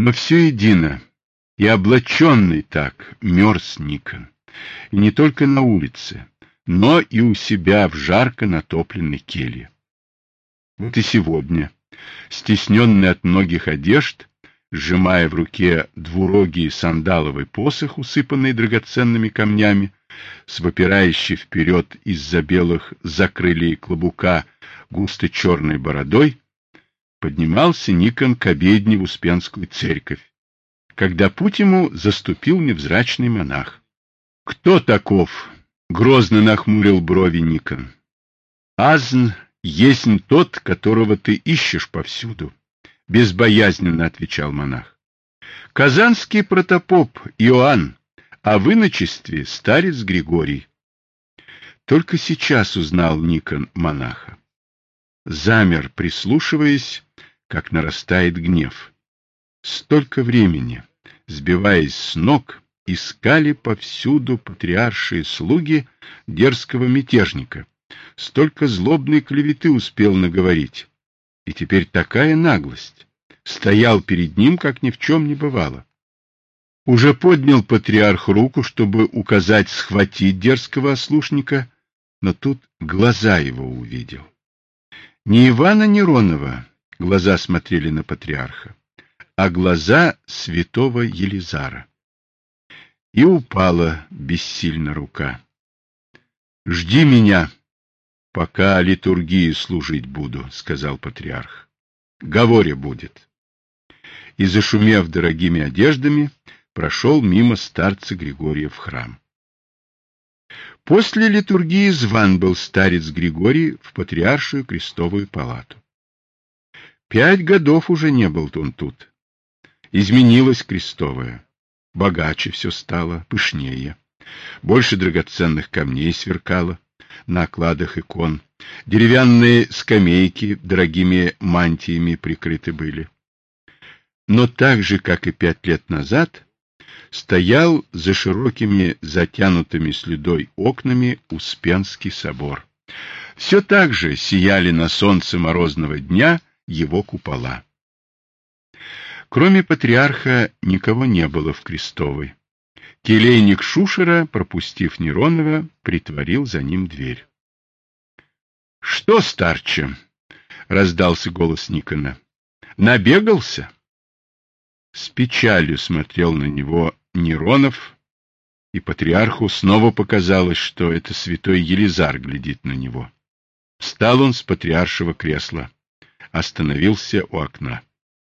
Но все едино, и облаченный так мерз Никон, и не только на улице, но и у себя в жарко натопленной келье. Вот и сегодня, стесненный от многих одежд, сжимая в руке двурогий сандаловый посох, усыпанный драгоценными камнями, с выпирающей вперед из-за белых закрылей клобука густо черной бородой, поднимался Никон к обедне в Успенскую церковь, когда путь ему заступил невзрачный монах. — Кто таков? — грозно нахмурил брови Никон. — Азн есмь тот, которого ты ищешь повсюду, — безбоязненно отвечал монах. — Казанский протопоп Иоанн, а в иночестве старец Григорий. Только сейчас узнал Никон монаха. Замер, прислушиваясь, как нарастает гнев. Столько времени, сбиваясь с ног, искали повсюду патриаршие слуги дерзкого мятежника. Столько злобной клеветы успел наговорить. И теперь такая наглость. Стоял перед ним, как ни в чем не бывало. Уже поднял патриарх руку, чтобы указать схватить дерзкого ослушника, но тут глаза его увидел. Не Ивана Неронова глаза смотрели на патриарха, а глаза святого Елизара. И упала бессильно рука. — Жди меня, пока литургии служить буду, — сказал патриарх. — Говоре будет. И, зашумев дорогими одеждами, прошел мимо старца Григория в храм. После литургии зван был старец Григорий в патриаршую крестовую палату. 5 годов уже не был он тут. Изменилась крестовая. Богаче все стало, пышнее. Больше драгоценных камней сверкало на окладах икон. Деревянные скамейки дорогими мантиями прикрыты были. Но так же, как и 5 лет назад, стоял за широкими затянутыми слюдой окнами Успенский собор. Все так же сияли на солнце морозного дня его купола. Кроме патриарха никого не было в крестовой. Келейник Шушера, пропустив Неронова, притворил за ним дверь. — Что, старче? — раздался голос Никона. — Набегался? С печалью смотрел на него Неронов, и патриарху снова показалось, что это святой Елизар глядит на него. Встал он с патриаршего кресла, остановился у окна.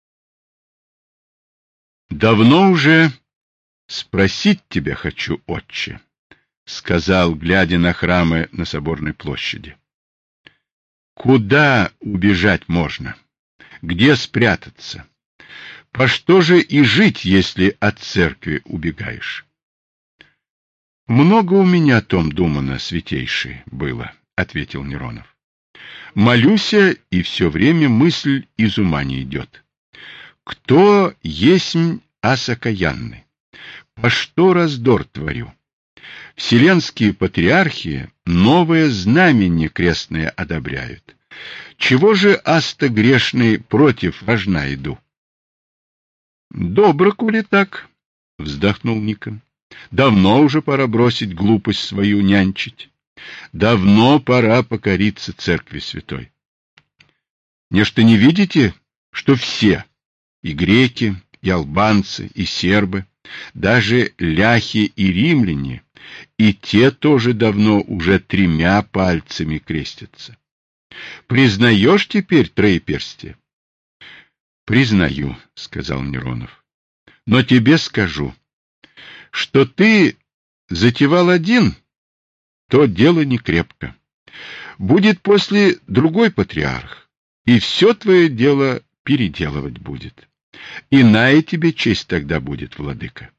— Давно уже спросить тебя хочу, отче, — сказал, глядя на храмы на Соборной площади. — Куда убежать можно? Где спрятаться? По что же и жить, если от церкви убегаешь? — Много у меня о том думано, святейший, было, — ответил Неронов. — Молюся, и все время мысль из ума не идет. Кто есмь ас окаянный? По что раздор творю? Вселенские патриархи новое знамение крестное одобряют. Чего же аста грешный против вожна иду? — Добро, коли так, — вздохнул Никон. — Давно уже пора бросить глупость свою нянчить. Давно пора покориться церкви святой. Нечто не видите, что все, и греки, и албанцы, и сербы, даже ляхи и римляне, и те тоже давно уже 3 пальцами крестятся? Признаешь теперь троеперстие? — Признаю, — сказал Неронов. — Но тебе скажу, что ты затевал один, то дело не крепко. Будет после другой патриарх, и все твое дело переделывать будет. Иная тебе честь тогда будет, владыка.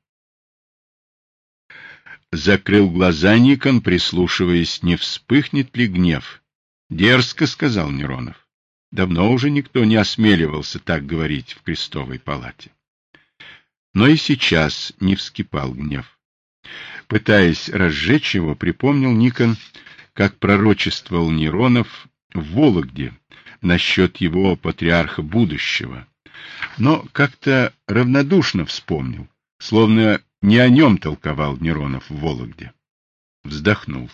Закрыл глаза Никон, прислушиваясь, не вспыхнет ли гнев. — Дерзко, — сказал Неронов. Давно уже никто не осмеливался так говорить в крестовой палате. Но и сейчас не вскипал гнев. Пытаясь разжечь его, припомнил Никон, как пророчествовал Неронов в Вологде насчет его патриарха будущего, но как-то равнодушно вспомнил, словно не о нем толковал Неронов в Вологде. Вздохнул.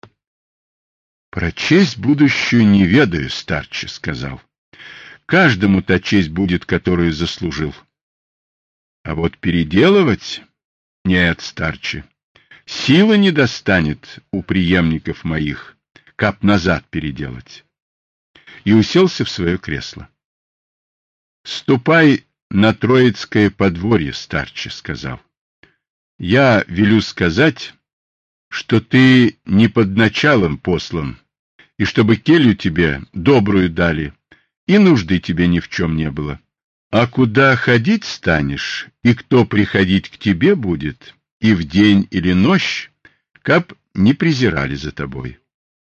«Про честь будущую не ведаю, старче», — сказал. «Каждому та честь будет, которую заслужил. А вот переделывать... Нет, старче, сила не достанет у преемников моих, каб назад переделать». И уселся в свое кресло. «Ступай на Троицкое подворье, старче», — сказал. «Я велю сказать, что ты не под началом послан, и чтобы келью тебе добрую дали, и нужды тебе ни в чем не было. А куда ходить станешь, и кто приходить к тебе будет, и в день или ночь, каб не презирали за тобой».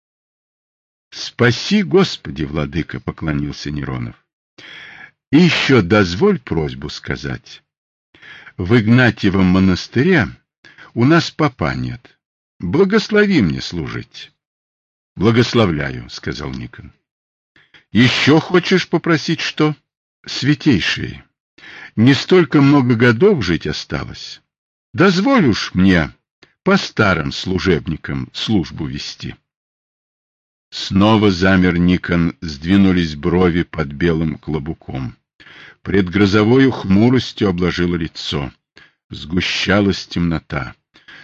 «Спаси, Господи, владыка», — поклонился Неронов. «И еще дозволь просьбу сказать. В Игнатьевом монастыре у нас попа нет. Благослови мне служить». «Благословляю», — сказал Никон. «Еще хочешь попросить что?» «Святейший, не столько много годов жить осталось. Дозволь уж мне по старым служебникам службу вести». Снова замер Никон, сдвинулись брови под белым клобуком. Предгрозовою хмуростью обложило лицо. Сгущалась темнота.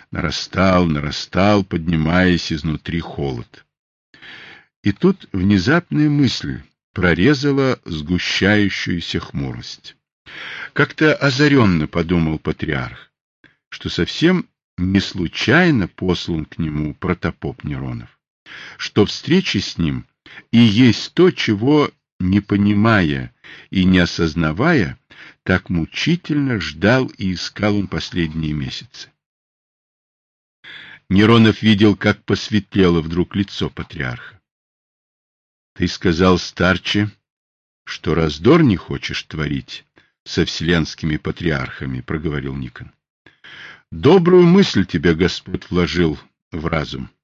Нарастал, поднимаясь изнутри холод. И тут внезапная мысль прорезала сгущающуюся хмурость. Как-то озаренно подумал патриарх, что совсем не случайно послан к нему протопоп Неронов, что встреча с ним и есть то, чего, не понимая и не осознавая, так мучительно ждал и искал он последние месяцы. Неронов видел, как посветлело вдруг лицо патриарха. — Ты сказал, старче, что раздор не хочешь творить со вселенскими патриархами, — проговорил Никон. — Добрую мысль тебе Господь вложил в разум.